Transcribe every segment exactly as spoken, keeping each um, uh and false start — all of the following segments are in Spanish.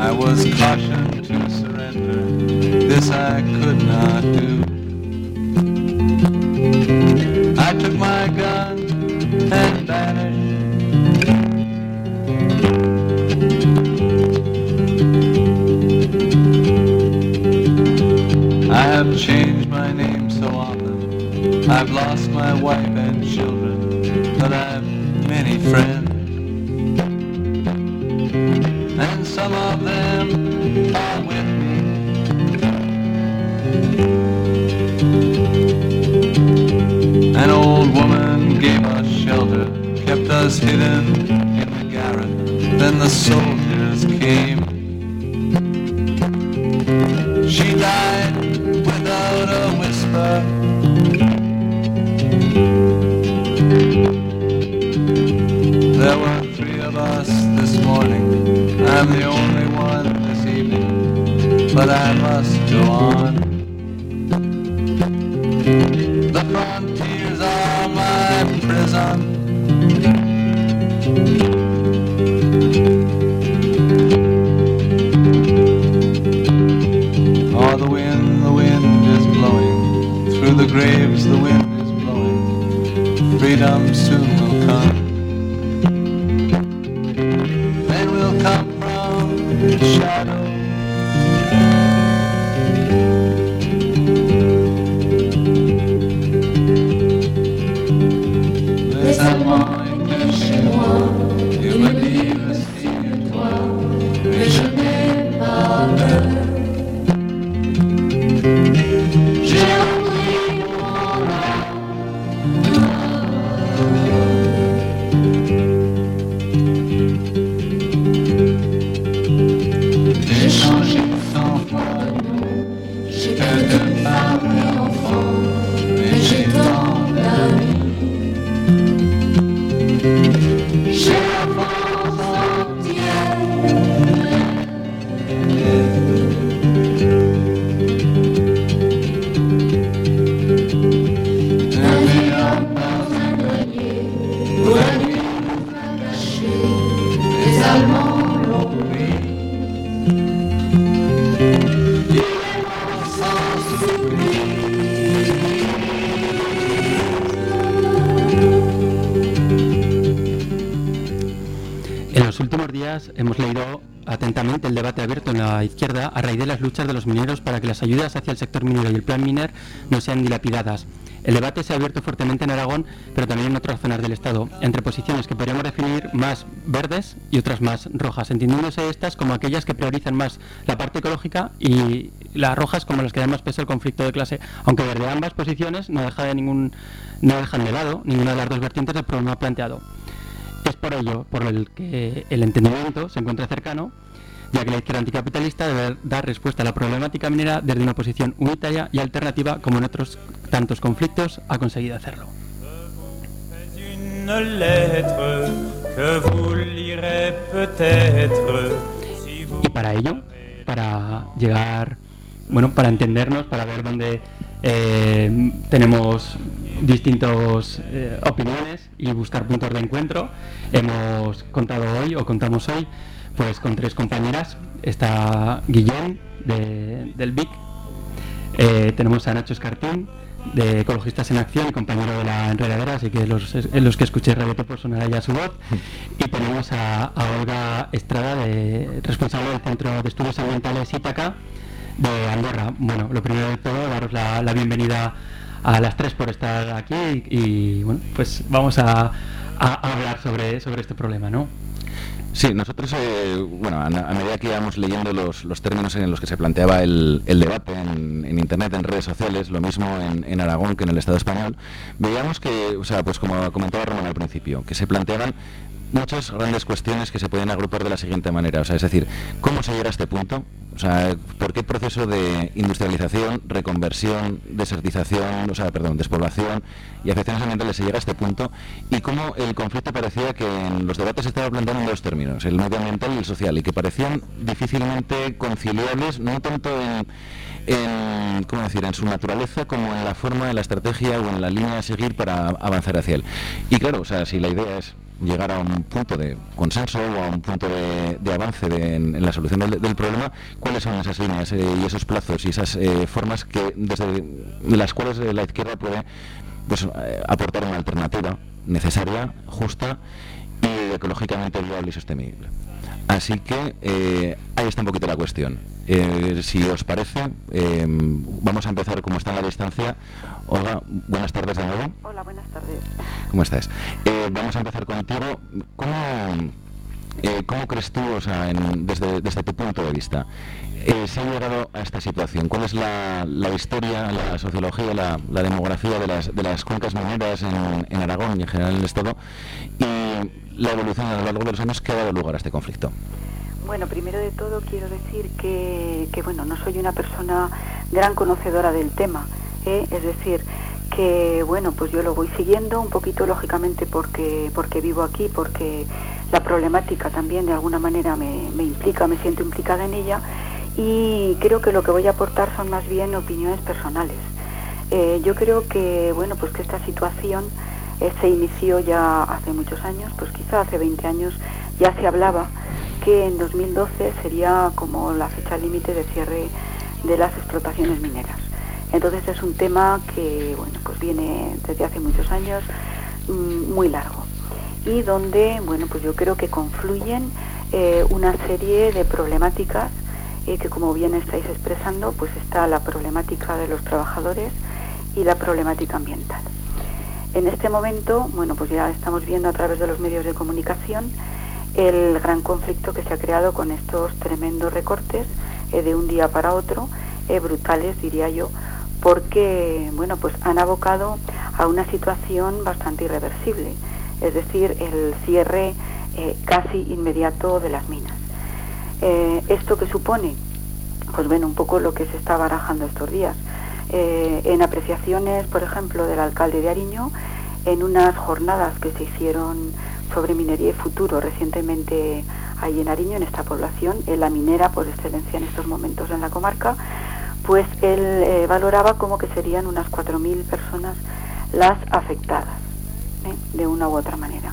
I was cautioned to surrender. This I could not do. I took my gun and vanished. I have changed my name so often. I've lost my wife and children, but I've many friends. And some of them are with me. An old woman gave us shelter, kept us hidden in the garret. Then the soldiers came. She died without a whisper. There were three of us this morning. I'm the only one this evening, but I must go on. The frontiers are my prison. Oh, the wind, the wind is blowing. Through the graves the wind is blowing. Freedom soon will come. And will come from shadow. Les Allemands étaient chez moi. Ils me disent restigne-toi. Mais je n'ai pas peur. J'ai appris mon j'ai changé cent fois de nom. J'ai quelques femmes et enfants, mais j'ai tant d'amis. J'ai la France entière. En los últimos días hemos leído atentamente el debate abierto en la izquierda a raíz de las luchas de los mineros para que las ayudas hacia el sector minero y el plan miner no sean dilapidadas. El debate se ha abierto fuertemente en Aragón, pero también en otras zonas del Estado, entre posiciones que podríamos definir más verdes y otras más rojas, entendiéndose estas como aquellas que priorizan más la parte ecológica y las rojas como las que dan más peso al conflicto de clase, aunque desde ambas posiciones no, deja de ningún, no dejan de lado ninguna de las dos vertientes del problema planteado. Es por ello por el que el entendimiento se encuentra cercano, ya que la izquierda anticapitalista debe dar respuesta a la problemática minera desde una posición unitaria y alternativa, como en otros tantos conflictos ha conseguido hacerlo. Y para ello, para llegar, bueno, para entendernos, para ver dónde eh, tenemos distintas eh, opiniones y buscar puntos de encuentro, hemos contado hoy, o contamos hoy, pues con tres compañeras. Está Guillén, de, del V I C, eh, tenemos a Nacho Escartín, de Ecologistas en Acción, compañero de la Enredadera, así que los, los que escuchéis Radio Topo sonará ya su voz, y tenemos a, a Olga Estrada, de, responsable del Centro de Estudios Ambientales Ítaca de Andorra. Bueno, lo primero de todo, daros la, la bienvenida a las tres por estar aquí y, y bueno, pues vamos a, a, a hablar sobre, sobre este problema, ¿no? Sí, nosotros, eh, bueno, a, a medida que íbamos leyendo los, los términos en los que se planteaba el, el debate en, en Internet, en redes sociales, lo mismo en, en Aragón que en el Estado español, veíamos que, o sea, pues como comentaba Ramón al principio, que se planteaban muchas grandes cuestiones que se pueden agrupar de la siguiente manera, o sea, es decir, ¿cómo se llega a este punto? O sea, ¿por qué proceso de industrialización, reconversión, desertización, o sea, perdón, despoblación y afecciones ambientales se llega a este punto? Y cómo el conflicto parecía que en los debates se estaba planteando en dos términos, el medioambiental y el social, y que parecían difícilmente conciliables, no tanto en, en, ¿cómo decir?, en su naturaleza como en la forma, en la estrategia o en la línea a seguir para avanzar hacia él. Y claro, o sea, si la idea es llegar a un punto de consenso o a un punto de, de avance de, en, en la solución del, del problema, ¿cuáles son esas líneas eh, y esos plazos y esas eh, formas que desde las cuales la izquierda puede pues, eh, aportar una alternativa necesaria, justa y ecológicamente viable y sostenible? Así que eh, ahí está un poquito la cuestión. Eh, si os parece, eh, vamos a empezar como está a la distancia. Olga, buenas tardes de nuevo. Hola, buenas tardes. ¿Cómo estás? Eh, vamos a empezar contigo. ¿Cómo, eh, cómo crees tú, o sea, en, desde, desde tu punto de vista, eh, se ha llegado a esta situación? ¿Cuál es la, la historia, la sociología, la, la demografía de las, de las cuencas mineras en, en Aragón y en general en el Estado? Y la evolución a lo largo de los años que ha dado lugar a este conflicto. Bueno, primero de todo quiero decir que, que bueno, no soy una persona gran conocedora del tema, ¿eh? Es decir, que bueno, pues yo lo voy siguiendo un poquito lógicamente porque porque vivo aquí, porque la problemática también de alguna manera me, me implica, me siento implicada en ella, y creo que lo que voy a aportar son más bien opiniones personales. Eh, yo creo que bueno, pues que esta situación eh, se inició ya hace muchos años, pues quizá hace veinte años ya se hablaba que en dos mil doce sería como la fecha límite de cierre de las explotaciones mineras. Entonces es un tema que bueno, pues viene desde hace muchos años, mmm, muy largo, y donde bueno, pues yo creo que confluyen eh, una serie de problemáticas eh, que, como bien estáis expresando, pues está la problemática de los trabajadores y la problemática ambiental. En este momento, bueno, pues ya estamos viendo a través de los medios de comunicación el gran conflicto que se ha creado con estos tremendos recortes eh, de un día para otro, eh, brutales diría yo, porque bueno, pues han abocado a una situación bastante irreversible, es decir, el cierre eh, casi inmediato de las minas. Eh, ¿Esto qué supone? Pues bueno, un poco lo que se está barajando estos días. Eh, en apreciaciones, por ejemplo, del alcalde de Ariño, en unas jornadas que se hicieron sobre minería y futuro recientemente ahí en Ariño, en esta población, en la minera por excelencia en estos momentos en la comarca, pues él eh, valoraba como que serían unas cuatro mil personas las afectadas, ¿eh? de una u otra manera.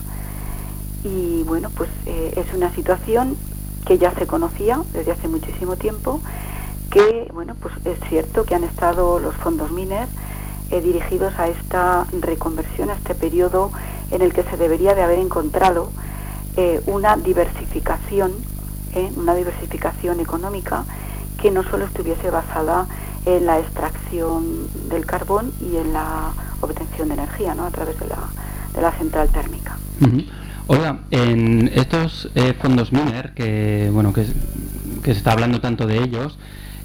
Y bueno, pues eh, es una situación que ya se conocía desde hace muchísimo tiempo, que bueno, pues es cierto que han estado los fondos Miner eh, dirigidos a esta reconversión, a este periodo en el que se debería de haber encontrado eh, una diversificación, eh, una diversificación económica que no solo estuviese basada en la extracción del carbón y en la obtención de energía, ¿no?, a través de la, de la central térmica. Uh-huh. Oiga, en estos eh, fondos Miner, que bueno que, que se está hablando tanto de ellos,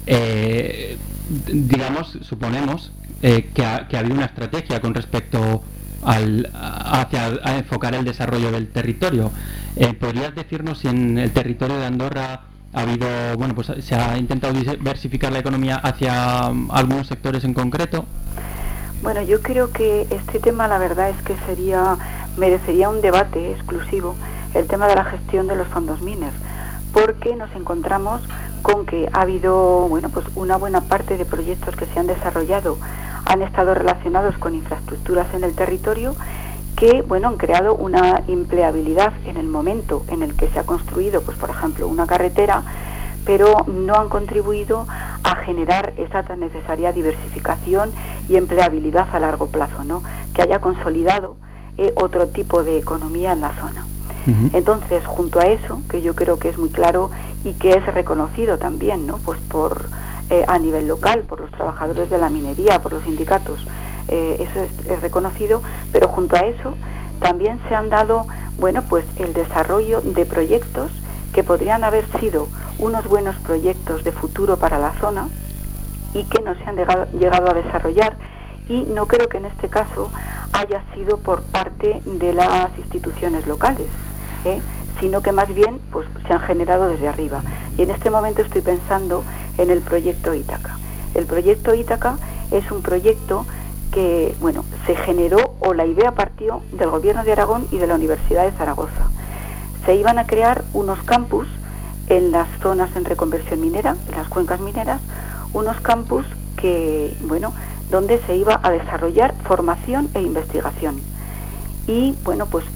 eh, digamos, suponemos eh, que, ha, que ha habido una estrategia con respecto al, hacia a enfocar el desarrollo del territorio. Eh, ¿Podrías decirnos si en el territorio de Andorra ha habido, bueno, pues se ha intentado diversificar la economía hacia algunos sectores en concreto? Bueno, yo creo que este tema, la verdad es que sería merecería un debate exclusivo, el tema de la gestión de los fondos Miner, porque nos encontramos con que ha habido, bueno, pues una buena parte de proyectos que se han desarrollado han estado relacionados con infraestructuras en el territorio que, bueno, han creado una empleabilidad en el momento en el que se ha construido, pues por ejemplo, una carretera, pero no han contribuido a generar esa tan necesaria diversificación y empleabilidad a largo plazo, ¿no?, que haya consolidado eh, otro tipo de economía en la zona. Uh-huh. Entonces, junto a eso, que yo creo que es muy claro y que es reconocido también, ¿no?, pues por eh, a nivel local, por los trabajadores de la minería, por los sindicatos, eh, eso es, es reconocido, pero junto a eso también se han dado, bueno, pues el desarrollo de proyectos que podrían haber sido unos buenos proyectos de futuro para la zona y que no se han llegado, llegado a desarrollar, y no creo que en este caso haya sido por parte de las instituciones locales, ¿eh? sino que más bien pues se han generado desde arriba. Y en este momento estoy pensando en el proyecto Ítaca. El proyecto Ítaca es un proyecto que, bueno, se generó, o la idea partió del Gobierno de Aragón y de la Universidad de Zaragoza. Se iban a crear unos campus en las zonas en reconversión minera, en las cuencas mineras, unos campus que, bueno, donde se iba a desarrollar formación e investigación. Y, bueno, pues mmm,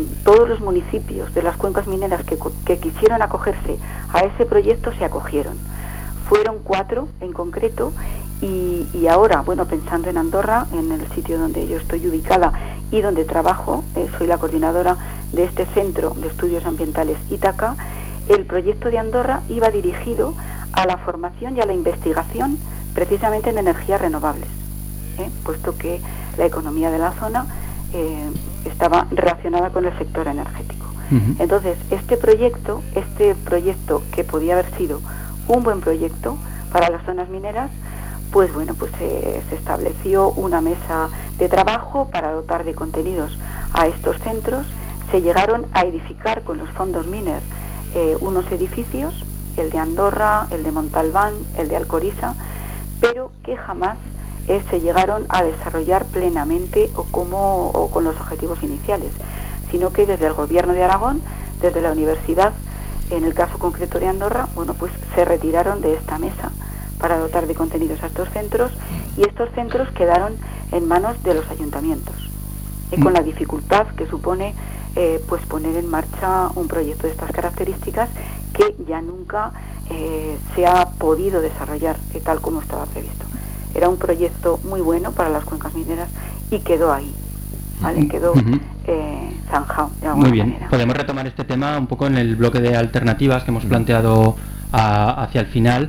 todos los municipios de las cuencas mineras que, que quisieron acogerse a ese proyecto se acogieron. Fueron cuatro en concreto y, y ahora, bueno, pensando en Andorra, en el sitio donde yo estoy ubicada y donde trabajo, eh, soy la coordinadora de este Centro de Estudios Ambientales Ítaca, el proyecto de Andorra iba dirigido a la formación y a la investigación precisamente en energías renovables, ¿eh? puesto que la economía de la zona eh, estaba relacionada con el sector energético. Uh-huh. Entonces, este proyecto, este proyecto que podía haber sido un buen proyecto para las zonas mineras, pues bueno, pues eh, se estableció una mesa de trabajo para dotar de contenidos a estos centros. Se llegaron a edificar con los fondos Miner eh, unos edificios, el de Andorra, el de Montalbán, el de Alcoriza, pero que jamás eh, se llegaron a desarrollar plenamente o, como, o con los objetivos iniciales, sino que desde el Gobierno de Aragón, desde la Universidad, en el caso concreto de Andorra, bueno, pues se retiraron de esta mesa para dotar de contenidos a estos centros, y estos centros quedaron en manos de los ayuntamientos, y con la dificultad que supone eh, pues poner en marcha un proyecto de estas características que ya nunca eh, se ha podido desarrollar eh, tal como estaba previsto. Era un proyecto muy bueno para las cuencas mineras y quedó ahí, ¿vale? Quedó uh-huh. eh, zanjado de alguna Muy bien, manera. Podemos retomar este tema un poco en el bloque de alternativas que hemos planteado a, hacia el final.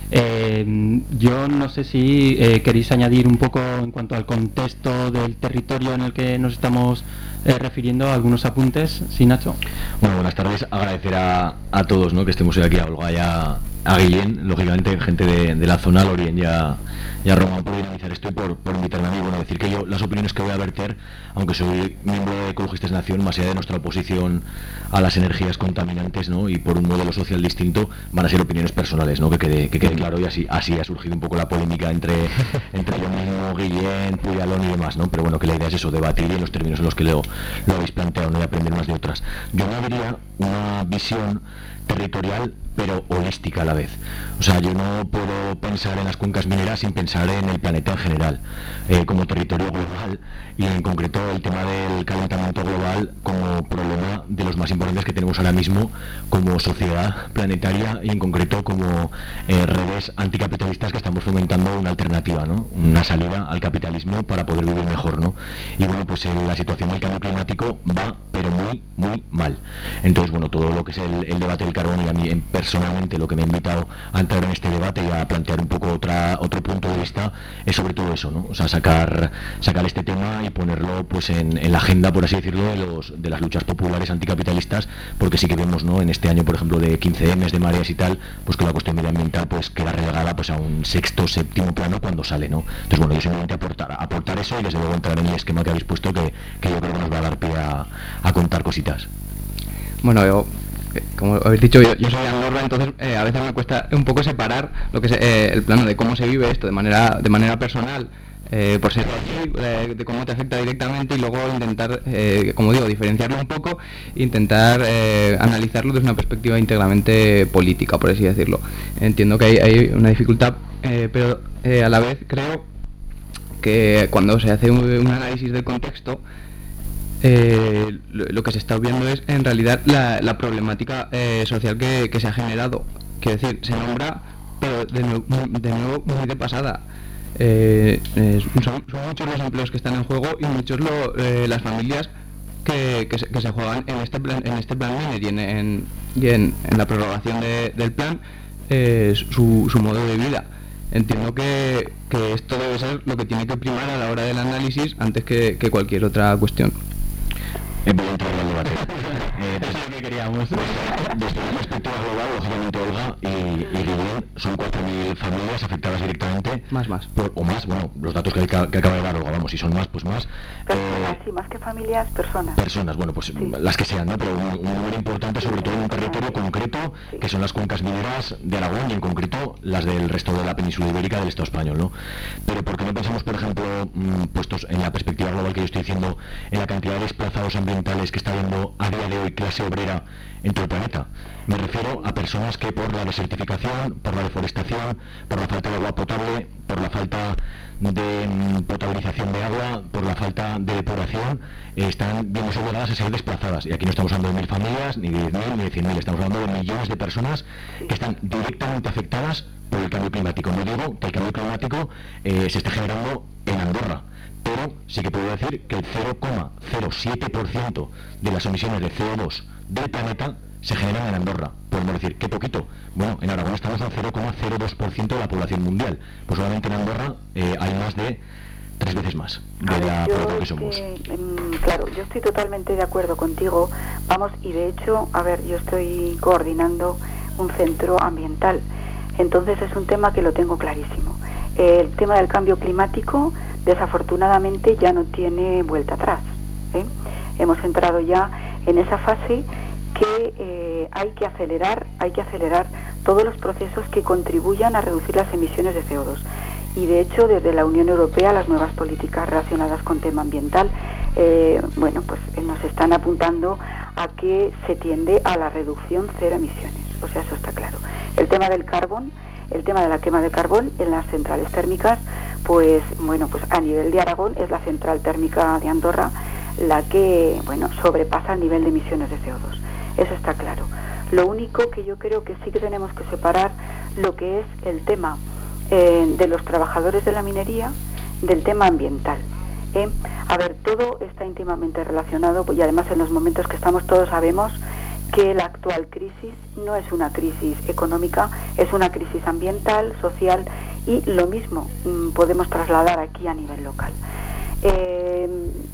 Eh, yo no sé si eh, queréis añadir un poco en cuanto al contexto del territorio en el que nos estamos eh, refiriendo, algunos apuntes. Sí, Nacho. Bueno, buenas tardes. Agradecer a, a todos, ¿no?, que estemos hoy aquí, a Olga y a, a Guillén, lógicamente gente de, de la zona, Lorien y a, y a Román, por dinamizar esto y por, por invitarme a mí. Bueno, decir que yo las opiniones que voy a verter, aunque soy miembro de Ecologistas Nación, más allá de nuestra oposición a las energías contaminantes, ¿no?, y por un modelo social distinto, van a ser opiniones personales, ¿no?, que quede, que quede claro, y así así ha surgido un poco la polémica entre entre yo mismo, Guillén, Puyalón y demás, ¿no? Pero bueno, que la idea es eso, debatir en los términos en los que lo, lo habéis planteado, ¿no?, y aprender unas de otras. Yo me abriría una visión territorial pero holística a la vez. O sea, yo no puedo pensar en las cuencas mineras sin pensar en el planeta en general, eh, como territorio global, y en concreto el tema del calentamiento global como problema de los más importantes que tenemos ahora mismo como sociedad planetaria, y en concreto como eh, redes anticapitalistas que estamos fomentando una alternativa, ¿no?, una salida al capitalismo para poder vivir mejor, ¿no? Y bueno, pues eh, la situación del cambio climático va pero muy, muy mal. Entonces, bueno, todo lo que es el, el debate del carbón, y a mí en personalmente lo que me ha invitado a entrar en este debate y a plantear un poco otra otro punto de vista es sobre todo eso, ¿no? O sea, sacar sacar este tema y ponerlo pues en, en la agenda, por así decirlo, de los de las luchas populares anticapitalistas, porque sí que vemos, ¿no?, en este año, por ejemplo, de quince eme de mareas y tal, pues que la cuestión medioambiental pues queda relegada pues a un sexto, séptimo plano cuando sale, ¿no? Entonces, bueno, yo simplemente aportar aportar eso, y desde luego entrar en el esquema que habéis puesto, que, que yo creo que nos va a dar pie a, a contar cositas. Bueno, yo, como habéis dicho, yo, yo soy de Andorra, entonces eh, a veces me cuesta un poco separar lo que es eh, el plano de cómo se vive esto de manera de manera personal, eh, por ser así, eh, de cómo te afecta directamente, y luego intentar, eh, como digo, diferenciarlo un poco, intentar eh, analizarlo desde una perspectiva íntegramente política, por así decirlo. Entiendo que hay, hay una dificultad, eh, pero eh, a la vez creo que cuando se hace un, un análisis del contexto, Eh, lo, lo que se está viendo es en realidad la, la problemática eh, social que, que se ha generado. Quiero decir, se nombra, pero de nuevo, de nuevo muy de pasada. Eh, eh, son, son muchos los empleos que están en juego, y muchos lo, eh, las familias que, que, se, que se juegan en este plan, en este plan Miner, y en, en, y en, en la prorrogación de, del plan, eh, su, su modo de vida. Entiendo que, que esto debe ser lo que tiene que primar a la hora del análisis antes que, que cualquier otra cuestión. Eh, voy a entrar en el debate. Eh, desde lo que queríamos. Desde una perspectiva global, lógicamente, Olga y, y Guillén, son cuatro mil familias afectadas directamente. Más, más. Por, o más, bueno, los datos que, que acaba de dar Olga, vamos, si son más, pues más. Personas, eh, sí, más que familias, personas. Personas, bueno, pues sí, las que sean, ¿no? Pero un, un número importante, sobre todo en un territorio concreto ejemplo, que son las cuencas mineras de Aragón y en concreto las del resto de la península ibérica del Estado español, ¿no? Pero ¿por qué no pensamos, por ejemplo, mmm, puestos en la perspectiva global que yo estoy diciendo, en la cantidad de desplazados ambientales que está habiendo a día de hoy clase obrera en todo el planeta? Me refiero a personas que por la desertificación, por la deforestación, por la falta de agua potable, por la falta de mm, potabilización de agua, por la falta de depuración, eh, están viéndose obligadas a ser desplazadas. Y aquí no estamos hablando de mil familias, ni de diez mil, ni de cien mil, estamos hablando de millones de personas que están directamente afectadas por el cambio climático. No digo que el cambio climático eh, se esté generando en Andorra, pero sí que puedo decir que el cero coma cero siete por ciento de las emisiones de C O dos del planeta se generan en Andorra. Podemos decir, ¿qué poquito? Bueno, en Aragón estamos al cero coma cero dos por ciento de la población mundial. Pues solamente en Andorra eh, hay más de tres veces más de ver, la población que somos. Que, mm, claro, yo estoy totalmente de acuerdo contigo. Vamos, y de hecho, a ver, yo estoy coordinando un centro ambiental. Entonces es un tema que lo tengo clarísimo. El tema del cambio climático, desafortunadamente, ya no tiene vuelta atrás, ¿eh? Hemos entrado ya en esa fase que eh, hay que acelerar, hay que acelerar todos los procesos que contribuyan a reducir las emisiones de C O dos. Y de hecho, desde la Unión Europea, las nuevas políticas relacionadas con tema ambiental, eh, bueno, pues eh, nos están apuntando a que se tiende a la reducción cero emisiones. O sea, eso está claro. El tema del carbón, el tema de la quema de carbón en las centrales térmicas, pues bueno, pues a nivel de Aragón es la central térmica de Andorra la que, bueno, sobrepasa el nivel de emisiones de C O dos. Eso está claro. Lo único que yo creo que sí que tenemos que separar lo que es el tema eh, de los trabajadores de la minería del tema ambiental. ¿eh? A ver, todo está íntimamente relacionado y además en los momentos que estamos todos sabemos que la actual crisis no es una crisis económica, es una crisis ambiental, social y lo mismo mmm, podemos trasladar aquí a nivel local. Eh,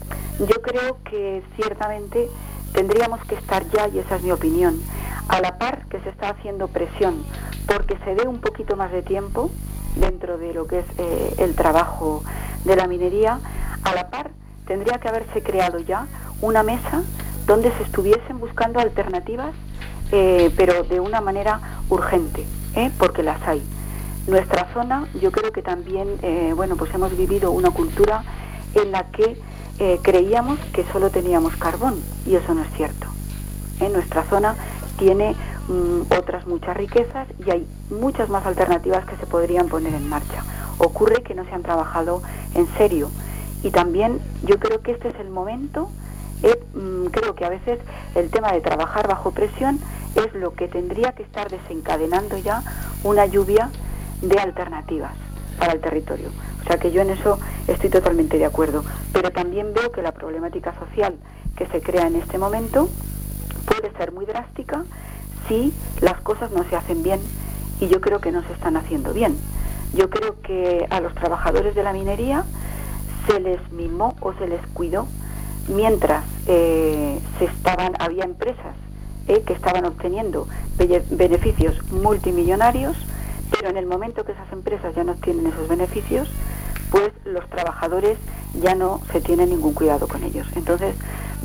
yo creo que ciertamente tendríamos que estar ya, y esa es mi opinión, a la par que se está haciendo presión porque se dé un poquito más de tiempo dentro de lo que es eh, el trabajo de la minería, a la par tendría que haberse creado ya una mesa donde se estuviesen buscando alternativas, eh, pero de una manera urgente, ¿eh? porque las hay. Nuestra zona, yo creo que también, eh, bueno, pues hemos vivido una cultura en la que eh, creíamos que solo teníamos carbón, y eso no es cierto. ¿eh? Nuestra zona tiene mm, otras muchas riquezas y hay muchas más alternativas que se podrían poner en marcha. Ocurre que no se han trabajado en serio, y también yo creo que este es el momento. Eh, mm, creo que a veces el tema de trabajar bajo presión es lo que tendría que estar desencadenando ya una lluvia de alternativas para el territorio. O sea que yo en eso estoy totalmente de acuerdo. Pero también veo que la problemática social que se crea en este momento puede ser muy drástica si las cosas no se hacen bien, y yo creo que no se están haciendo bien. Yo creo que a los trabajadores de la minería se les mimó o se les cuidó mientras eh, se estaban, había empresas eh, que estaban obteniendo be- beneficios multimillonarios, pero en el momento que esas empresas ya no tienen esos beneficios, pues los trabajadores ya no se tiene ningún cuidado con ellos. Entonces,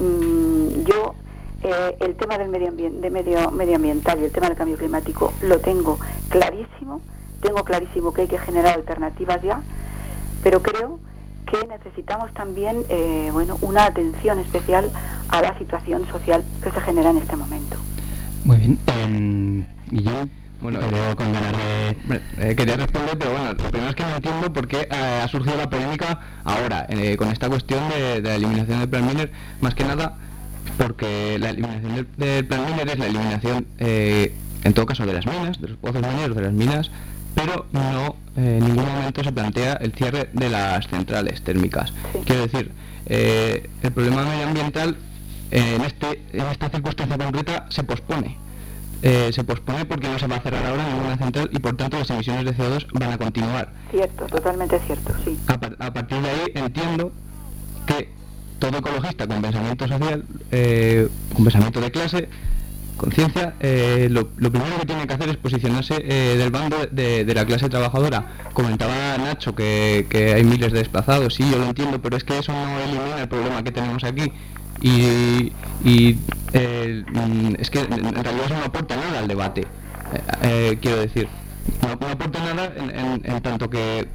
mmm, yo eh, el tema del medio ambiente, de medio medioambiental y el tema del cambio climático lo tengo clarísimo, tengo clarísimo que hay que generar alternativas ya, pero creo que necesitamos también eh, bueno, una atención especial a la situación social que se genera en este momento. Muy bien. Eh, Guillermo, bueno, te veo con ganas de... Eh, quería responder, pero bueno, lo primero es que no entiendo por qué eh, ha surgido la polémica ahora, eh, con esta cuestión de, de la eliminación del plan miner, más que nada porque la eliminación del, del plan miner es la eliminación, eh, en todo caso, de las minas, de los pozos mineros, de las minas, pero no eh, en ningún momento se plantea el cierre de las centrales térmicas. Sí. Quiero decir, eh, el problema medioambiental eh, en, este, en esta circunstancia concreta se pospone. Eh, se pospone porque no se va a cerrar ahora ninguna central y por tanto las emisiones de C O dos van a continuar. Cierto, totalmente cierto, sí. A, par- a partir de ahí entiendo que todo ecologista con pensamiento social, eh, con pensamiento de clase, conciencia, eh, lo, lo primero que tiene que hacer es posicionarse eh, del bando de, de la clase trabajadora. Comentaba Nacho que, que hay miles de desplazados, sí, yo lo entiendo, pero es que eso no elimina el problema que tenemos aquí. Y, y eh, eh, es que en realidad eso no aporta nada al debate, eh, eh, quiero decir, no, no aporta nada en, en, en tanto que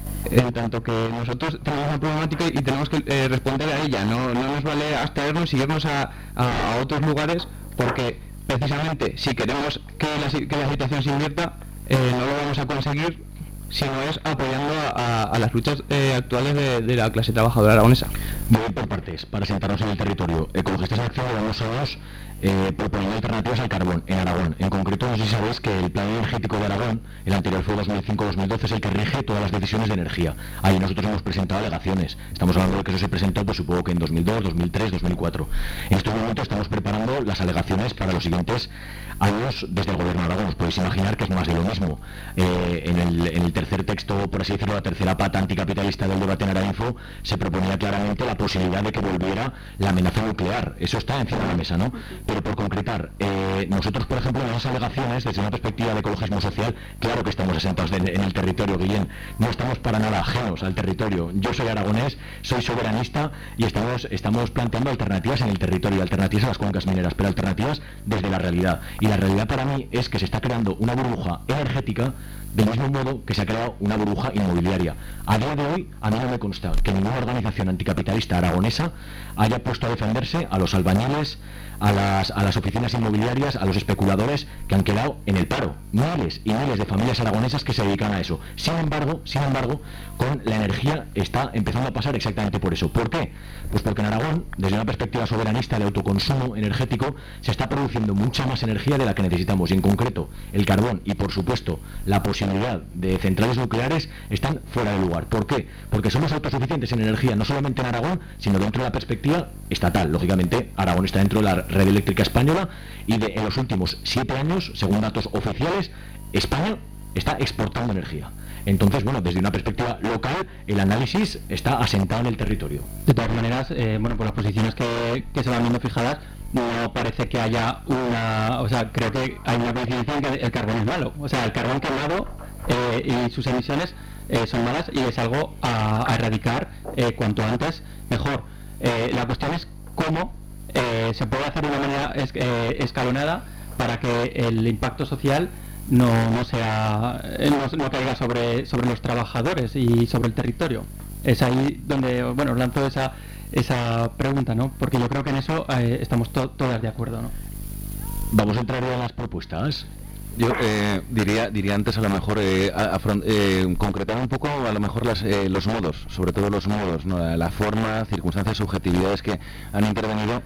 en tanto que nosotros tenemos una problemática y tenemos que eh, responder a ella. No, no nos vale abstraernos y irnos a, a, a otros lugares, porque precisamente si queremos que la, que la situación se invierta, eh, no lo vamos a conseguir si no es apoyando a, a, a las luchas eh, actuales de, de la clase trabajadora aragonesa. Voy por partes, para sentarnos en el territorio. Ecologistas en Acción llevamos años eh, proponiendo alternativas al carbón en Aragón. En concreto, no sé si sabéis que el Plan Energético de Aragón, el anterior fue dos mil cinco dos mil doce, es el que rige todas las decisiones de energía. Ahí nosotros hemos presentado alegaciones. Estamos hablando de que eso se presentó, pues supongo que en dos mil dos, dos mil tres, dos mil cuatro. En estos momentos estamos preparando las alegaciones para los siguientes años desde el Gobierno de Aragón. Os podéis imaginar que es más de lo mismo. Eh, en, el, en el tercer texto, por así decirlo, la tercera pata anticapitalista del debate en Arainfo, se proponía claramente la posibilidad de que volviera la amenaza nuclear. Eso está encima de la mesa, ¿no? Pero por concretar, eh, nosotros, por ejemplo, en las alegaciones, desde una perspectiva de ecologismo social, claro que estamos asentados de, en el territorio, Guillén. No estamos para nada ajenos al territorio. Yo soy aragonés, soy soberanista y estamos, estamos planteando alternativas en el territorio, alternativas a las cuencas mineras, pero alternativas desde la realidad. Y la realidad para mí es que se está creando una burbuja energética del mismo modo que se ha creado una burbuja inmobiliaria. A día de hoy, a mí no me consta que ninguna organización anticapitalista aragonesa haya puesto a defenderse a los albañiles, a las, a las oficinas inmobiliarias, a los especuladores que han quedado en el paro. Miles y miles de familias aragonesas que se dedican a eso. Sin embargo, sin embargo, con la energía está empezando a pasar exactamente por eso. ¿Por qué? Pues porque en Aragón, desde una perspectiva soberanista de autoconsumo energético, se está produciendo mucha más energía de la que necesitamos. Y en concreto, el carbón y, por supuesto, la posibilidad de centrales nucleares están fuera de lugar. ¿Por qué? Porque somos autosuficientes en energía, no solamente en Aragón, sino dentro de la perspectiva estatal. Lógicamente, Aragón está dentro de la red eléctrica española y de, en los últimos siete años, según datos oficiales, España está exportando energía. Entonces, bueno, desde una perspectiva local, el análisis está asentado en el territorio. De todas maneras, eh, bueno, por las posiciones que, que se van viendo fijadas, no parece que haya una... O sea, creo que hay una coincidencia en que el carbón es malo. O sea, el carbón quemado eh, y sus emisiones eh, son malas y es algo a, a erradicar eh, cuanto antes mejor. Eh, la cuestión es cómo eh, se puede hacer de una manera es, eh, escalonada para que el impacto social no, no sea no, no caiga sobre, sobre los trabajadores y sobre el territorio. Es ahí donde, bueno, lanzo esa esa pregunta, ¿no? Porque yo creo que en eso eh, estamos to- todas de acuerdo, ¿no? Vamos a entrar ya en las propuestas. Yo eh, diría diría antes a lo mejor eh, afront- eh, concretar un poco a lo mejor las, eh, los modos, sobre todo los modos, ¿no? La forma, circunstancias, subjetividades que han intervenido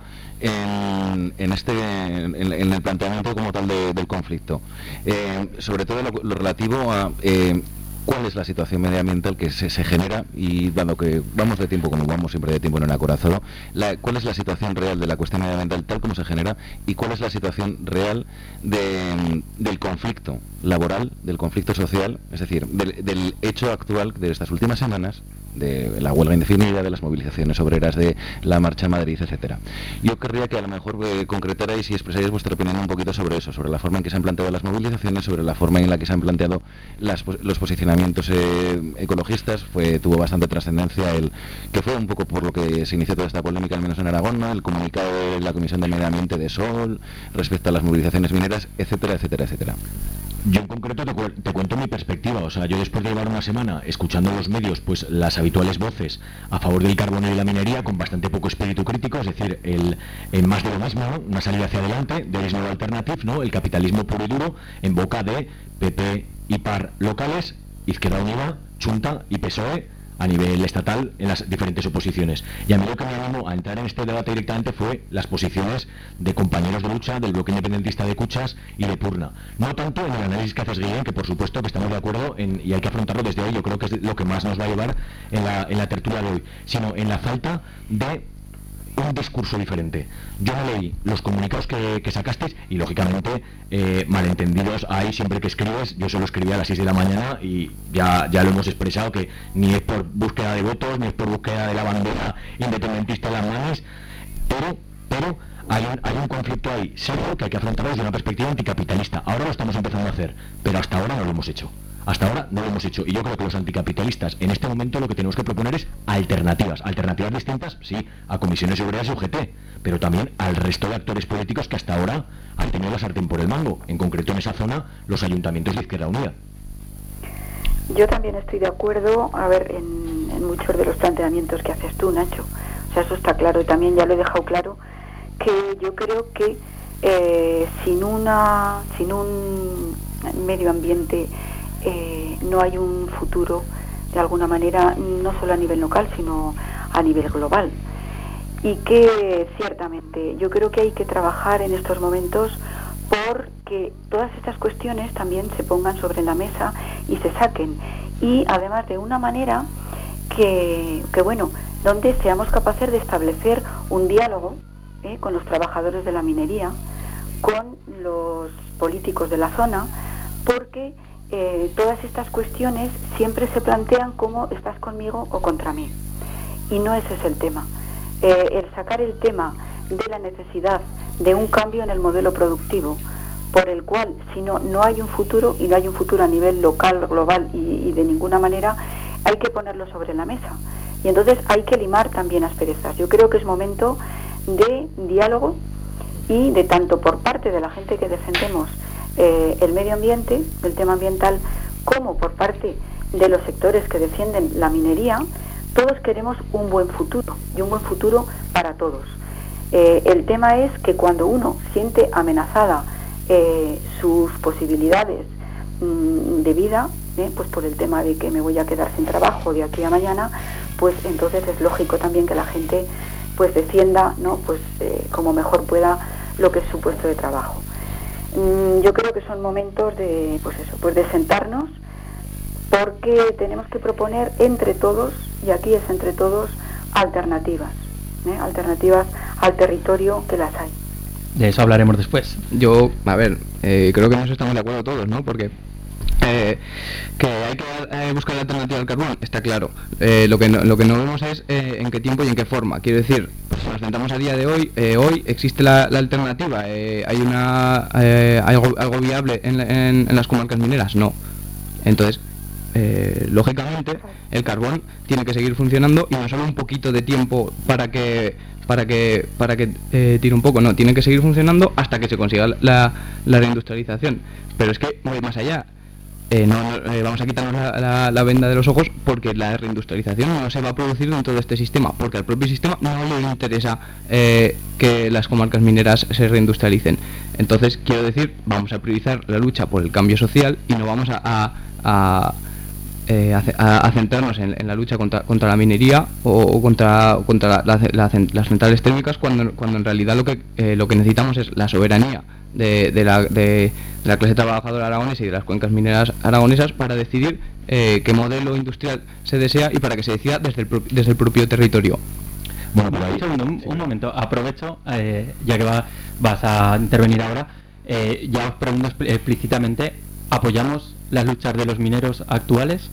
en, en este en, en el planteamiento como tal de, del conflicto. Eh, sobre todo lo, lo relativo a eh, cuál es la situación medioambiental que se, se genera, y dado que vamos de tiempo como vamos, siempre de tiempo en un acorazado, la, cuál es la situación real de la cuestión medioambiental tal como se genera y cuál es la situación real de, del conflicto laboral, del conflicto social, es decir, del, del hecho actual de estas últimas semanas, de la huelga indefinida, de las movilizaciones obreras, de la marcha en Madrid, etcétera. Yo querría que a lo mejor eh, concretarais y expresáis vuestra opinión un poquito sobre eso, sobre la forma en que se han planteado las movilizaciones, sobre la forma en la que se han planteado las, los posicionamientos eh, ecologistas. Fue, tuvo bastante trascendencia el que fue un poco por lo que se inició toda esta polémica, al menos en Aragón, ¿no? El comunicado de la Comisión de Medio Ambiente de Sol respecto a las movilizaciones mineras, etcétera, etcétera, etcétera. Yo en concreto te, cu- te cuento mi perspectiva. O sea, yo después de llevar una semana escuchando en los medios pues las habituales voces a favor del carbón y de la minería con bastante poco espíritu crítico, es decir, el, el más de lo mismo, ¿no? Una salida hacia adelante, there is no alternative, ¿no? El capitalismo puro y duro en boca de P P y P A R locales, Izquierda Unida, Chunta y P S O E a nivel estatal en las diferentes oposiciones. Y a mí lo que me animó a entrar en este debate directamente fue las posiciones de compañeros de lucha del bloque independentista de Cuchas y de Purna. No tanto en el análisis que haces, Guillén, que por supuesto que estamos de acuerdo en, y hay que afrontarlo desde ahí, yo creo que es lo que más nos va a llevar en la, en la tertulia de hoy, sino en la falta de un discurso diferente. Yo no leí los comunicados que, que sacasteis y lógicamente eh, malentendidos hay siempre que escribes. Yo solo escribí a las seis de la mañana y ya, ya lo hemos expresado, que ni es por búsqueda de votos, ni es por búsqueda de la bandera independentista de las manos, pero, pero hay un, hay un conflicto ahí serio que hay que afrontarlo desde una perspectiva anticapitalista. Ahora lo estamos empezando a hacer, pero hasta ahora no lo hemos hecho. Hasta ahora no lo hemos hecho. Y yo creo que los anticapitalistas en este momento lo que tenemos que proponer es alternativas. Alternativas distintas, sí, a comisiones obreras y U G T, pero también al resto de actores políticos que hasta ahora han tenido la sartén por el mango. En concreto en esa zona, los ayuntamientos de Izquierda Unida. Yo también estoy de acuerdo, a ver, en, en muchos de los planteamientos que haces tú, Nacho. O sea, eso está claro, y también ya lo he dejado claro, que yo creo que eh, sin una sin un medio ambiente eh, no hay un futuro, de alguna manera, no solo a nivel local, sino a nivel global. Y que ciertamente yo creo que hay que trabajar en estos momentos porque todas estas cuestiones también se pongan sobre la mesa y se saquen. Y además de una manera que, que bueno, donde seamos capaces de establecer un diálogo eh, con los trabajadores de la minería, con los políticos de la zona, porque eh, todas estas cuestiones siempre se plantean como estás conmigo o contra mí. Y no ese es el tema. Eh, el sacar el tema de la necesidad de un cambio en el modelo productivo, por el cual si no, no hay un futuro, y no hay un futuro a nivel local, global y, y de ninguna manera, hay que ponerlo sobre la mesa. Y entonces hay que limar también asperezas. Yo creo que es momento de diálogo y de tanto por parte de la gente que defendemos eh, el medio ambiente, el tema ambiental, como por parte de los sectores que defienden la minería. Todos queremos un buen futuro y un buen futuro para todos. Eh, el tema es que cuando uno siente amenazada eh, sus posibilidades mmm, de vida, eh, pues por el tema de que me voy a quedar sin trabajo de aquí a mañana, pues entonces es lógico también que la gente pues defienda, ¿no?, pues eh, como mejor pueda lo que es su puesto de trabajo. Mm, yo creo que son momentos de, pues eso, pues de sentarnos, porque tenemos que proponer entre todos, y aquí es entre todos, alternativas, ¿eh? alternativas al territorio, que las hay. De eso hablaremos después. Yo, a ver, eh, creo que en eso estamos de acuerdo todos, ¿no? Porque eh, que hay que eh, buscar la alternativa al carbón, está claro. Eh, lo que no, lo que no vemos es eh, en qué tiempo y en qué forma. Quiero decir, pues, si nos sentamos a día de hoy, eh, hoy existe la, la alternativa. Eh, ¿Hay una eh, algo, algo viable en, en, en las comarcas mineras? No. Entonces, Eh, lógicamente el carbón tiene que seguir funcionando, y no solo un poquito de tiempo para que para que para que eh, tire un poco, no, tiene que seguir funcionando hasta que se consiga la, la reindustrialización. Pero es que voy más allá. Eh, no, no eh, vamos a quitarnos la, la, la venda de los ojos, porque la reindustrialización no se va a producir dentro de este sistema, porque al propio sistema no le interesa eh, que las comarcas mineras se reindustrialicen. Entonces, quiero decir, vamos a priorizar la lucha por el cambio social y no vamos a, a, a Eh, a, a centrarnos en, en la lucha contra, contra la minería o, o contra, contra la, la, la, las centrales térmicas, cuando, cuando en realidad lo que eh, lo que necesitamos es la soberanía de, de, la, de, de la clase trabajadora aragonesa y de las cuencas mineras aragonesas para decidir eh, qué modelo industrial se desea, y para que se decida desde el, pro, desde el propio territorio. Bueno, por ahí, un segundo, un, un momento, aprovecho, eh, ya que va, vas a intervenir ahora, eh, ya os pregunto explícitamente, ¿apoyamos las luchas de los mineros actuales?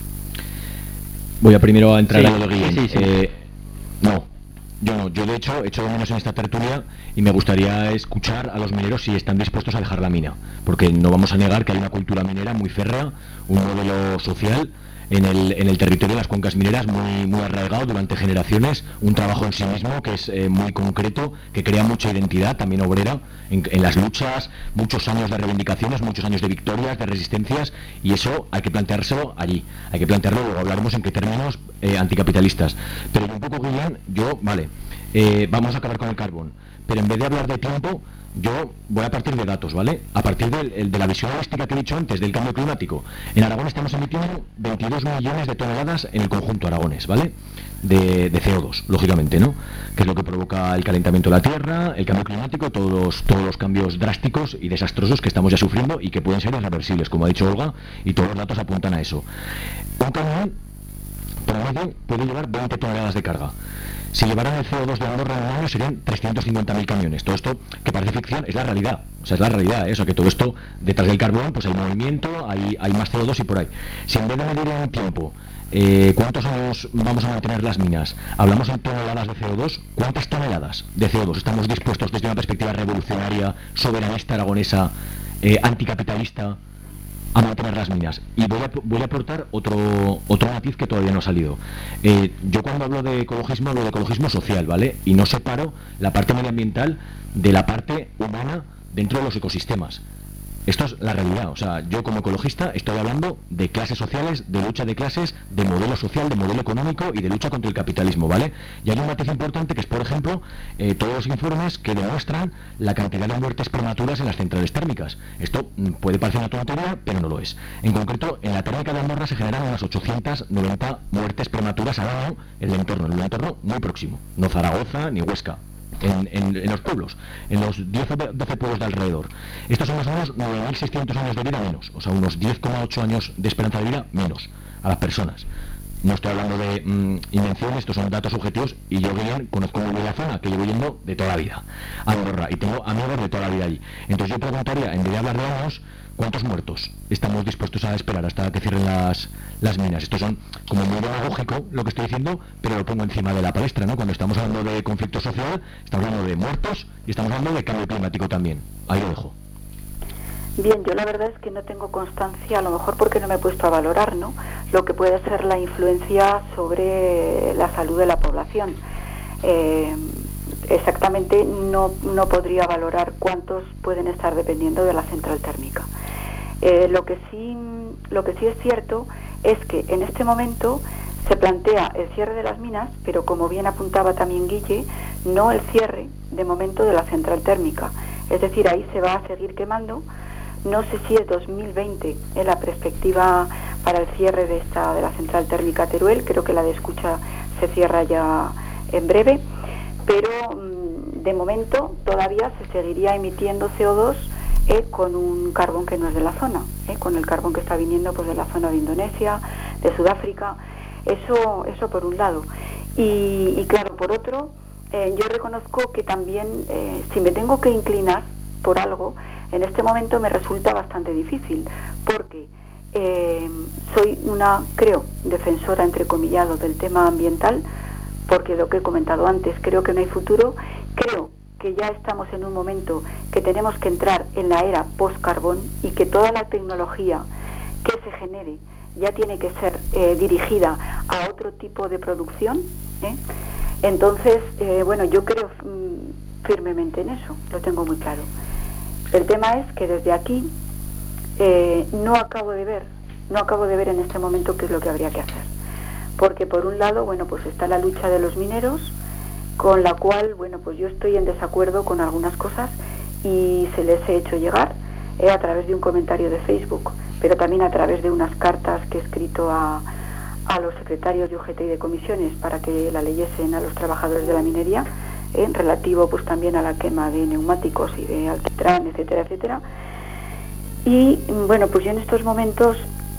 Voy a primero a entrar sí, a lo de Guillén. Sí, sí, eh, no, yo no. Yo de hecho echo de menos en esta tertulia, y me gustaría escuchar a los mineros si están dispuestos a dejar la mina, porque no vamos a negar que hay una cultura minera muy férrea, un modelo social en el, en el territorio de las cuencas mineras muy, muy arraigado durante generaciones, un trabajo en sí mismo que es eh, muy concreto, que crea mucha identidad también obrera en, en las luchas, muchos años de reivindicaciones, muchos años de victorias, de resistencias, y eso hay que planteárselo allí, hay que plantearlo, luego hablaremos en qué términos eh, anticapitalistas. Pero un poco, Guillén, yo, vale, eh, vamos a acabar con el carbón, pero en vez de hablar de tiempo, yo voy a partir de datos, ¿vale? A partir de, de la visión holística que he dicho antes, del cambio climático. En Aragón estamos emitiendo veintidós millones de toneladas en el conjunto aragonés, ¿vale? De, de C O dos, lógicamente, ¿no? Que es lo que provoca el calentamiento de la Tierra, el cambio climático, todos los, todos los cambios drásticos y desastrosos que estamos ya sufriendo y que pueden ser irreversibles, como ha dicho Olga, y todos los datos apuntan a eso. Un camión promedio puede llevar veinte toneladas de carga. Si llevaran el C O dos de Andorra en un año serían trescientos cincuenta mil camiones. Todo esto, que parece ficción, es la realidad. O sea, es la realidad, ¿eh? O sea, que todo esto, detrás del carbón, pues hay movimiento, hay, hay más C O dos y por ahí. Si en vez de medir en tiempo Eh, ¿Cuántos años vamos a mantener las minas? Hablamos en toneladas de C O dos. ¿Cuántas toneladas de C O dos estamos dispuestos desde una perspectiva revolucionaria, soberanista, aragonesa, eh, anticapitalista, a mantener las minas? Y voy a, voy a aportar otro otro matiz que todavía no ha salido. Eh, yo cuando hablo de ecologismo, hablo de ecologismo social, ¿vale? Y no separo la parte medioambiental de la parte humana dentro de los ecosistemas. Esto es la realidad. O sea, yo como ecologista estoy hablando de clases sociales, de lucha de clases, de modelo social, de modelo económico y de lucha contra el capitalismo, ¿vale? Y hay un matiz importante que es, por ejemplo, eh, todos los informes que demuestran la cantidad de muertes prematuras en las centrales térmicas. Esto mm, puede parecer una tontería, pero no lo es. En concreto, en la térmica de Andorra se generan unas ochocientas noventa muertes prematuras al año en el entorno, en un entorno muy próximo. No Zaragoza ni Huesca. En, en, en los pueblos, en los diez o doce pueblos de alrededor. Estos son más o menos nueve mil seiscientos años de vida menos, o sea, unos diez coma ocho años de esperanza de vida menos a las personas. No estoy hablando de mmm, invenciones, estos son datos objetivos, y yo bien conozco muy bien la zona, que llevo yendo de toda la vida a Andorra, y tengo amigos de toda la vida allí. Entonces yo preguntaría, en vez de hablar de años, ¿cuántos muertos estamos dispuestos a esperar hasta que cierren las, las minas? Esto son como muy demagógico lo que estoy diciendo, pero lo pongo encima de la palestra, ¿no? Cuando estamos hablando de conflicto social, estamos hablando de muertos y estamos hablando de cambio climático también. Ahí lo dejo. Bien, yo la verdad es que no tengo constancia, a lo mejor porque no me he puesto a valorar, ¿no?, lo que puede ser la influencia sobre la salud de la población. Eh, exactamente no, no podría valorar cuántos pueden estar dependiendo de la central térmica. Eh, lo que sí, lo que sí es cierto es que en este momento se plantea el cierre de las minas, pero como bien apuntaba también Guille, no el cierre de momento de la central térmica. Es decir, ahí se va a seguir quemando. No sé si es dos mil veinte en la perspectiva para el cierre de esta de la central térmica Teruel. Creo que la de Escucha se cierra ya en breve, pero mmm, de momento todavía se seguiría emitiendo C O dos eh, con un carbón que no es de la zona, eh, con el carbón que está viniendo pues de la zona de Indonesia, de Sudáfrica. Eso, eso por un lado. Y, y claro, por otro, eh, yo reconozco que también, eh, si me tengo que inclinar por algo, en este momento me resulta bastante difícil, porque eh, soy una, creo, defensora, entrecomillado, del tema ambiental, porque lo que he comentado antes, creo que no hay futuro, creo que ya estamos en un momento que tenemos que entrar en la era post-carbón y que toda la tecnología que se genere ya tiene que ser eh, dirigida a otro tipo de producción, ¿eh? Entonces, eh, bueno, yo creo mm, firmemente en eso, lo tengo muy claro. El tema es que desde aquí eh, no acabo de ver, no acabo de ver en este momento qué es lo que habría que hacer. Porque por un lado, bueno, pues está la lucha de los mineros, con la cual, bueno, pues yo estoy en desacuerdo con algunas cosas y se les he hecho llegar eh, a través de un comentario de Facebook, pero también a través de unas cartas que he escrito a, a los secretarios de U G T y de comisiones para que la leyesen a los trabajadores de la minería, eh, relativo pues también a la quema de neumáticos y de alquitrán, etcétera, etcétera. Y bueno, pues yo en estos momentos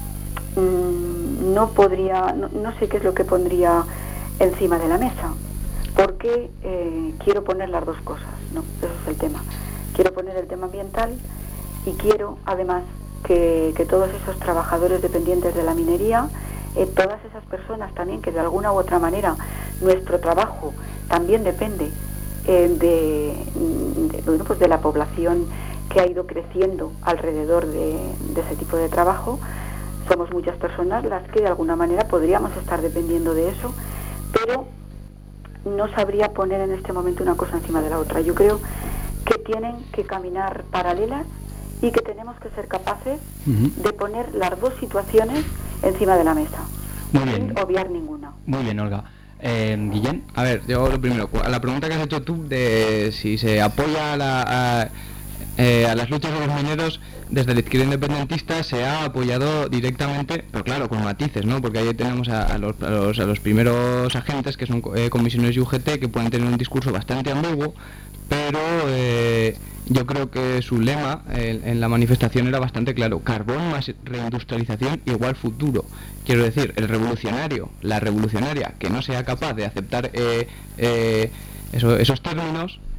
mmm, no podría, no, no sé qué es lo que pondría encima de la mesa, porque eh, quiero poner las dos cosas, ¿no? Ese es el tema. Quiero poner el tema ambiental y quiero, además, que, que todos esos trabajadores dependientes de la minería, eh, todas esas personas también que de alguna u otra manera nuestro trabajo también depende eh, de, de, bueno, pues de la población que ha ido creciendo alrededor de, de ese tipo de trabajo. Somos muchas personas las que de alguna manera podríamos estar dependiendo de eso, pero no sabría poner en este momento una cosa encima de la otra. Yo creo que tienen que caminar paralelas y que tenemos que ser capaces uh-huh. de poner las dos situaciones encima de la mesa, Muy bien. sin obviar ninguna. Muy bien, Olga. Eh, Guillén. A ver, yo lo primero, a la pregunta que has hecho tú de si se apoya a, la, a, eh, a las luchas de los mineros, desde la izquierda independentista se ha apoyado directamente, pero claro, con matices, ¿no? Porque ahí tenemos a, a, los, a, los, a los primeros agentes, que son eh, comisiones y U G T, que pueden tener un discurso bastante ambiguo, pero eh, yo creo que su lema en, en la manifestación era bastante claro: carbón más reindustrialización igual futuro. Quiero decir, el revolucionario, la revolucionaria que no sea capaz de aceptar eh, eh, eso, esos términos,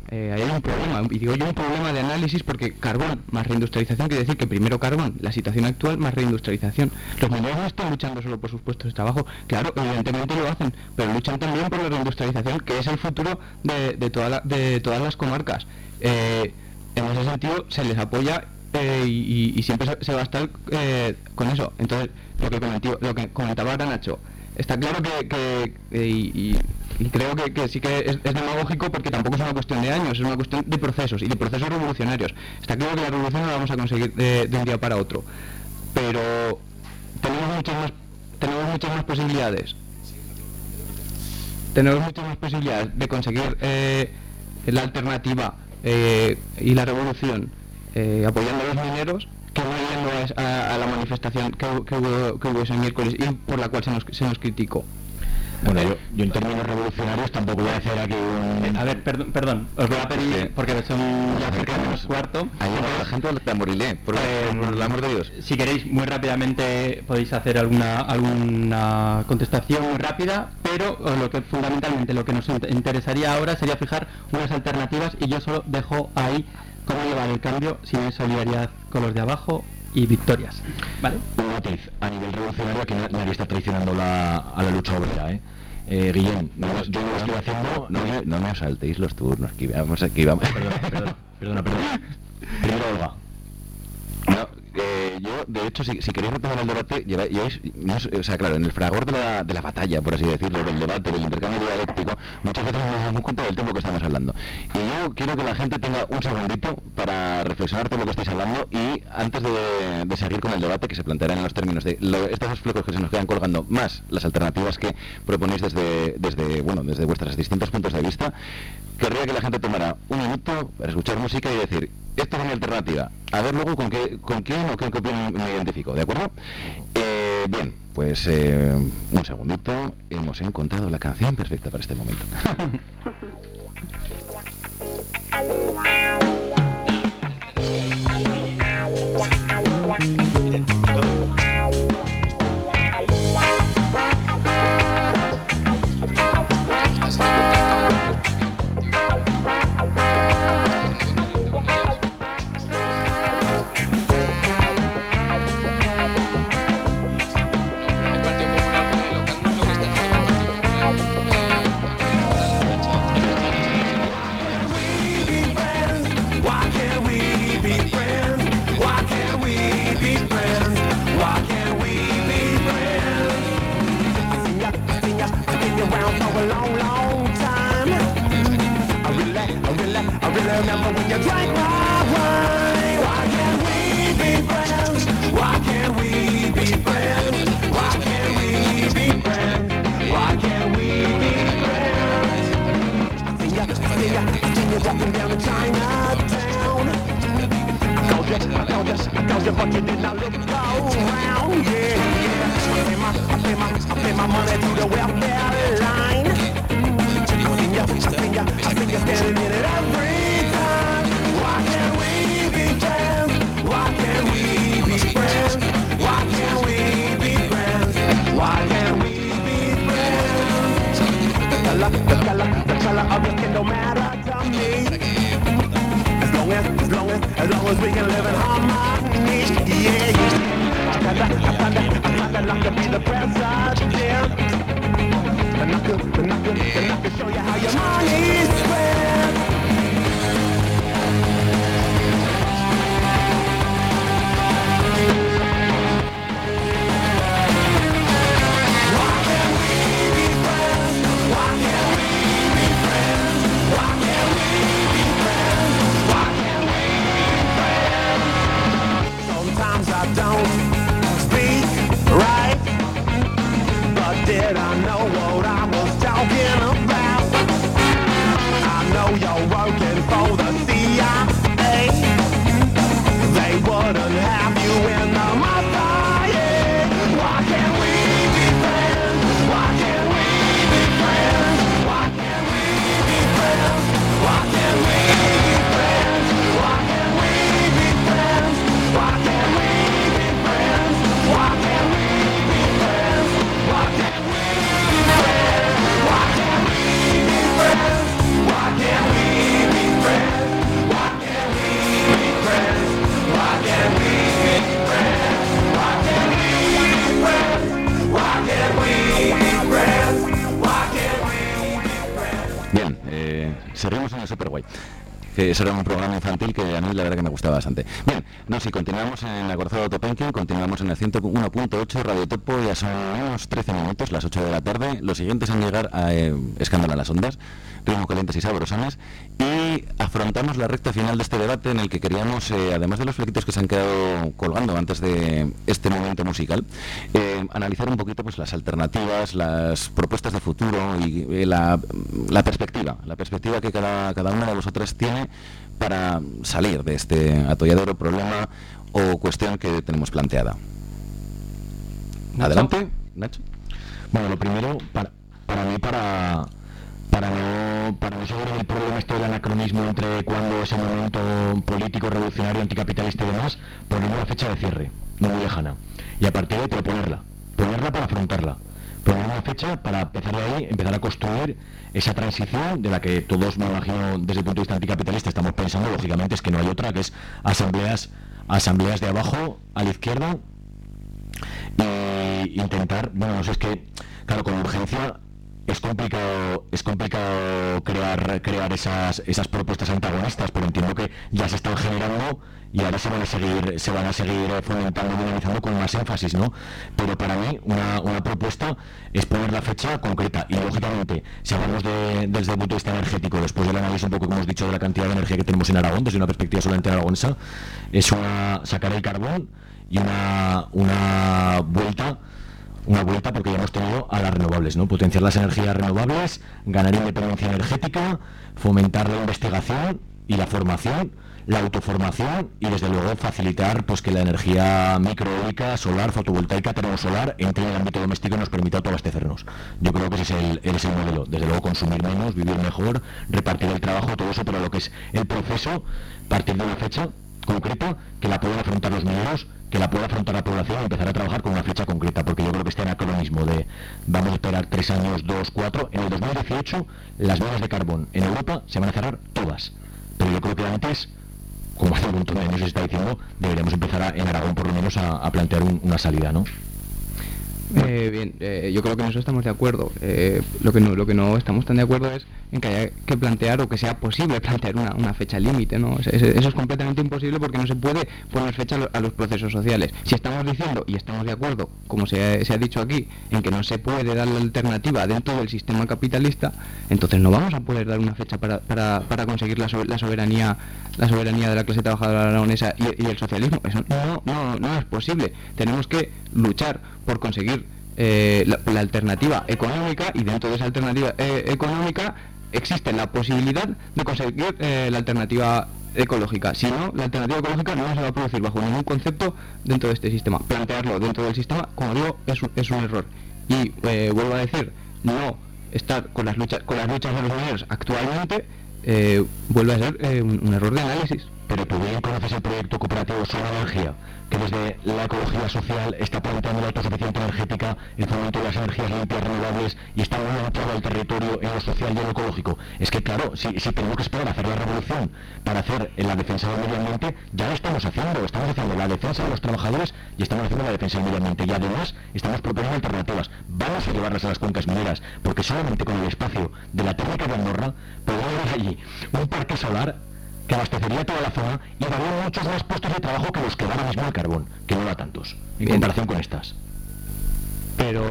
eh, ahí hay un problema, y digo yo un problema de análisis porque carbón más reindustrialización quiere decir que primero carbón, la situación actual más reindustrialización. Los mineros no están luchando solo por sus puestos de trabajo, claro, evidentemente lo hacen, pero luchan también por la reindustrialización, que es el futuro de, de, toda la, de todas las comarcas. Eh, en ese sentido se les apoya eh, y, y siempre se, se va a estar eh, con eso. Entonces, lo que, comentó, lo que comentaba ahora Nacho, está claro que, que eh, y, y creo que, que sí que es, es demagógico porque tampoco es una cuestión de años, es una cuestión de procesos y de procesos revolucionarios. Está claro que la revolución no la vamos a conseguir de, de un día para otro, pero tenemos muchas más, tenemos muchas más posibilidades. Tenemos muchas más posibilidades de conseguir eh, la alternativa eh, y la revolución eh, apoyando a los mineros que no yendo a, a, a la manifestación que, que, hubo, que hubo ese miércoles y por la cual se nos, se nos criticó. Bueno, yo, yo en términos revolucionarios tampoco voy a hacer aquí un... A ver, perdón, perdón, os voy a pedir, porque son ya cerca de las cuarto. Ahí la gente del tamborilé, por, eh, por el amor de Dios. Si queréis, muy rápidamente podéis hacer alguna alguna contestación muy rápida, pero lo que fundamentalmente lo que nos interesaría ahora sería fijar unas alternativas y yo solo dejo ahí cómo llevar el cambio si no hay solidaridad con los de abajo y victorias, ¿vale? Un matiz, a nivel revolucionario aquí nadie está traicionando la, a la lucha obrera, ¿eh? Eh, Guillem, no, yo no lo estoy haciendo... No, no, no me saltéis los turnos, que vamos aquí, vamos. Perdona, perdona, perdona, perdona. Primero, Olga. No, eh, yo, de hecho, si, si queréis retomar el debate, lleváis, lleváis no es, o sea, claro, en el fragor de la, de la batalla, por así decirlo, del debate, del intercambio dialéctico, muchas veces nos damos cuenta del tiempo que estamos hablando. Y yo quiero que la gente tenga un segundito para reflexionar todo lo que estáis hablando y antes de, de seguir con el debate que se planteará en los términos de lo, estos dos flecos que se nos quedan colgando, más las alternativas que proponéis desde, desde, bueno, desde vuestros distintos puntos de vista, querría que la gente tomara un minuto para escuchar música y decir, esto es mi alternativa, a ver luego con qué, con quién o con qué opinión me identifico, ¿de acuerdo? Eh, bien, pues eh, un segundito, hemos encontrado la canción perfecta para este momento. Remember when you drank my wine? Why can't we be friends? Why can't we be friends? Why can't we be friends? Why can't we be friends? I see ya, I see ya, I see you walking down to Chinatown. I told you, I told you, I told you, but you did not look around. Yeah, yeah. I pay my, I pay my, I pay my money to the welfare line. I see ya, I see ya, I see you standing in it every. Why can't we be friends? Why can't we be friends? Why can't we be friends? Why can't we be friends? The color, the color, the color of your skin don't matter to me. As long as, as long as, as long as we can live in harmony. Yeah, yeah. I kinda, I kinda, I kinda like to be the president. And I could, and I could, and I could show you how your money's spent. I don't speak right, but did I know what I was talking about? seguimos en el Superguay. Que eso era un programa infantil que a mí la verdad que me gustaba bastante. Bien, no, si continuamos en la Corazón de Topenkin, continuamos en el ciento uno punto ocho Radio Topo, ya son unos trece minutos, las ocho de la tarde. Los siguientes en llegar a eh, Escándalo en las Ondas, ritmos calientes y sabrosones, y afrontamos la recta final de este debate en el que queríamos, eh, además de los flequitos que se han quedado colgando antes de este momento musical, eh, analizar un poquito pues las alternativas, las propuestas de futuro y eh, la, la perspectiva, la perspectiva que cada, cada una de vosotras tiene para salir de este atolladero, problema o cuestión que tenemos planteada. ¿Nacho? Adelante, Nacho. Bueno, lo primero, para, para mí, para para no para no seguir el problema este del anacronismo entre cuando es el momento político, revolucionario, anticapitalista y demás, poner una fecha de cierre, no muy lejana, y a partir de ahí proponerla, ponerla para afrontarla, poner una fecha para empezar de ahí, empezar a construir esa transición de la que todos, me imagino, desde el punto de vista anticapitalista estamos pensando, lógicamente es que no hay otra, que es asambleas, asambleas de abajo a la izquierda, y intentar, bueno, no sé, es que, claro, con urgencia es complicado es complicado crear crear esas esas propuestas antagonistas, pero entiendo que ya se están generando y ahora se van a seguir se van a seguir fomentando y dinamizando con más énfasis, ¿no? Pero para mí una, una propuesta es poner la fecha concreta y lógicamente si hablamos de, desde el punto de vista energético, después del análisis un poco que hemos dicho de la cantidad de energía que tenemos en Aragón desde una perspectiva solamente aragonesa, es una sacar el carbón y una una vuelta una vuelta porque ya hemos tenido a las renovables, ¿no? Potenciar las energías renovables, ganar independencia energética, fomentar la investigación y la formación, la autoformación y desde luego facilitar pues que la energía microeólica, solar, fotovoltaica, termosolar entre en el ámbito doméstico y nos permita autoabastecernos. Yo creo que ese es el, ese es el modelo. Desde luego consumir menos, vivir mejor, repartir el trabajo, todo eso, pero lo que es el proceso, partir de una fecha concreta que la puedan afrontar los mineros, que la pueda afrontar la población y empezar a trabajar con una fecha concreta, porque yo creo que este anacronismo de vamos a esperar tres años, dos, cuatro, en el dos mil dieciocho las minas de carbón en Europa se van a cerrar todas, pero yo creo que antes, como hace un montón de años se está diciendo, deberíamos empezar a, en Aragón por lo menos a, a plantear un, una salida, ¿no? Eh, bien, eh, yo creo que en eso estamos de acuerdo. Eh, lo que no, lo que no estamos tan de acuerdo es en que haya que plantear o que sea posible plantear una, una fecha límite, ¿no? O sea, eso, eso es completamente imposible porque no se puede poner fecha a, lo, a los procesos sociales. Si estamos diciendo y estamos de acuerdo, como se ha, se ha dicho aquí, en que no se puede dar la alternativa dentro del sistema capitalista, entonces no vamos a poder dar una fecha para, para, para conseguir la, so, la soberanía la soberanía de la clase trabajadora aragonesa y, y el socialismo. Eso no, no, no es posible. Tenemos que luchar por conseguir eh, la, la alternativa económica y dentro de esa alternativa eh, económica existe la posibilidad de conseguir eh, la alternativa ecológica. Si no, la alternativa ecológica no se va a producir bajo ningún concepto dentro de este sistema. Plantearlo dentro del sistema, como digo, es un, es un error. Y eh, vuelvo a decir, no estar con las luchas con las luchas de los mineros actualmente eh, vuelve a ser eh, un, un error de análisis. Pero tú bien conoces el proyecto cooperativo Sola Energía, que desde la ecología social está planteando la autosuficiencia energética, el fomento de las energías limpias renovables y está muy avanzado el territorio en lo social y en lo ecológico. Es que claro, si, si tenemos que esperar a hacer la revolución para hacer la defensa del medio ambiente, ya lo estamos haciendo, estamos haciendo la defensa de los trabajadores y estamos haciendo la defensa del medio ambiente y además estamos proponiendo alternativas. Vamos a llevarlas a las cuencas mineras, porque solamente con el espacio de la técnica de Andorra podemos ver allí un parque solar que abastecería toda la zona y daría muchos más puestos de trabajo que los que da ahora mismo el carbón, que no da tantos, en Bien. comparación con estas. Pero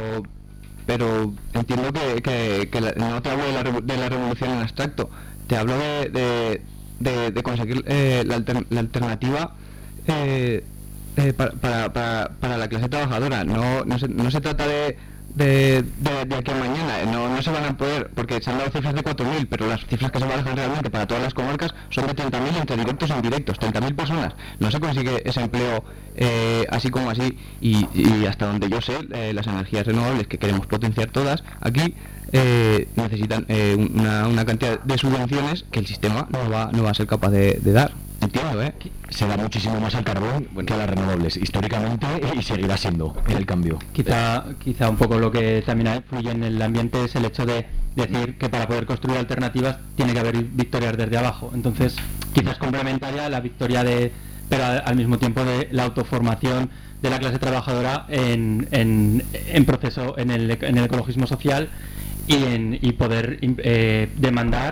pero entiendo que, que, que la, no te hablo de la, revo- de la revolución en abstracto, te hablo de, de, de, de conseguir eh, la, alter- la alternativa eh, eh, para, para, para, para la clase trabajadora. No, no, se, no se trata de de, de, de aquí a mañana, no, no se van a poder, porque se han dado cifras de cuatro mil, pero las cifras que se manejan realmente para todas las comarcas son de treinta mil entre directos e indirectos, treinta mil personas. No se consigue ese empleo eh, así como así, y, y hasta donde yo sé, eh, las energías renovables que queremos potenciar todas aquí eh, necesitan eh, una, una cantidad de subvenciones que el sistema no va, no va a ser capaz de, de dar. Entiendo, ¿eh? Se da muchísimo más al carbón que a las renovables, históricamente, y seguirá siendo en el cambio. Quizá, quizá un poco lo que también influye en el ambiente es el hecho de decir que para poder construir alternativas tiene que haber victorias desde abajo. Entonces, quizás complementaria la victoria de, pero al, al mismo tiempo de la autoformación de la clase trabajadora en, en, en proceso, en el, en el ecologismo social y, en, y poder eh, demandar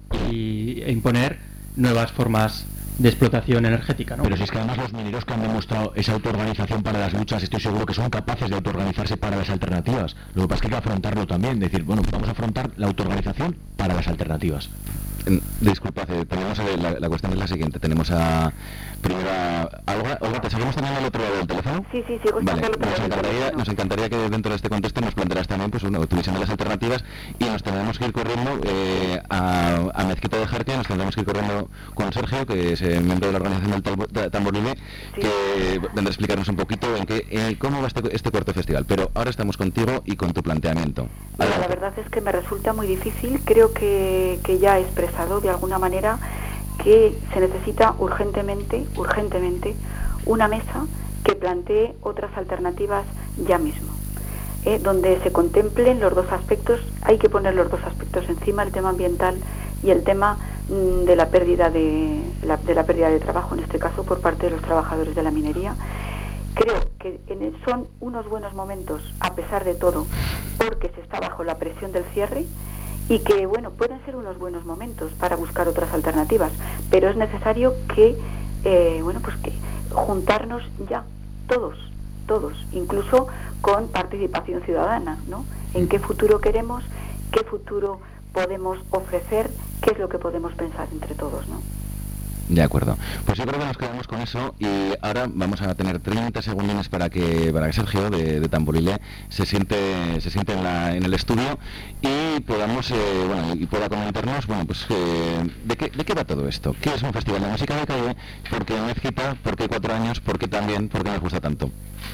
y, e imponer nuevas formas de explotación energética, ¿no? Pero si es que además los mineros que han demostrado esa autoorganización para las luchas, estoy seguro que son capaces de autoorganizarse para las alternativas. Lo que pasa es que hay que afrontarlo también, decir, bueno, vamos a afrontar la autoorganización para las alternativas. Disculpad, eh, tenemos eh, la, la cuestión es la siguiente. Tenemos a primero a Olga. Olga, ¿te seguimos también al otro lado del teléfono? Sí, sí, sigo Vale, estando al otro nos lado del encantaría, teléfono. nos encantaría que dentro de este contexto nos plantearas también pues una utilización de las alternativas y nos tendremos que ir corriendo eh, a, a Mezquita de Jarque, nos tendremos que ir corriendo con Sergio, que es eh, miembro de la organización del Tambo- de Tamborilé, Sí. que vendrá a explicarnos un poquito en qué, eh, cómo va este, este cuarto festival. Pero ahora estamos contigo y con tu planteamiento. Mira, la verdad es que me resulta muy difícil. Creo que, que ya he expresado de alguna manera que se necesita urgentemente, urgentemente, una mesa que plantee otras alternativas ya mismo, ¿eh? Donde se contemplen los dos aspectos. Hay que poner los dos aspectos encima, el tema ambiental y el tema mm, de la pérdida de la, de la pérdida de trabajo, en este caso por parte de los trabajadores de la minería. Creo que en- son unos buenos momentos, a pesar de todo, porque se está bajo la presión del cierre y que, bueno, pueden ser unos buenos momentos para buscar otras alternativas, pero es necesario que, eh, bueno, pues que juntarnos ya, todos, todos, incluso con participación ciudadana, ¿no? En qué futuro queremos, qué futuro podemos ofrecer, qué es lo que podemos pensar entre todos, ¿no? De acuerdo. Pues yo creo que nos quedamos con eso y ahora vamos a tener treinta segundos para que para que Sergio de, de Tamborilé se siente se siente en, la, en el estudio y podamos eh, bueno y pueda comentarnos bueno pues eh, de qué de qué va todo esto. ¿Qué es un festival de música de calle? ¿Por qué Mezquita? ¿Por qué cuatro años? ¿Por qué también? ¿Por qué nos gusta tanto?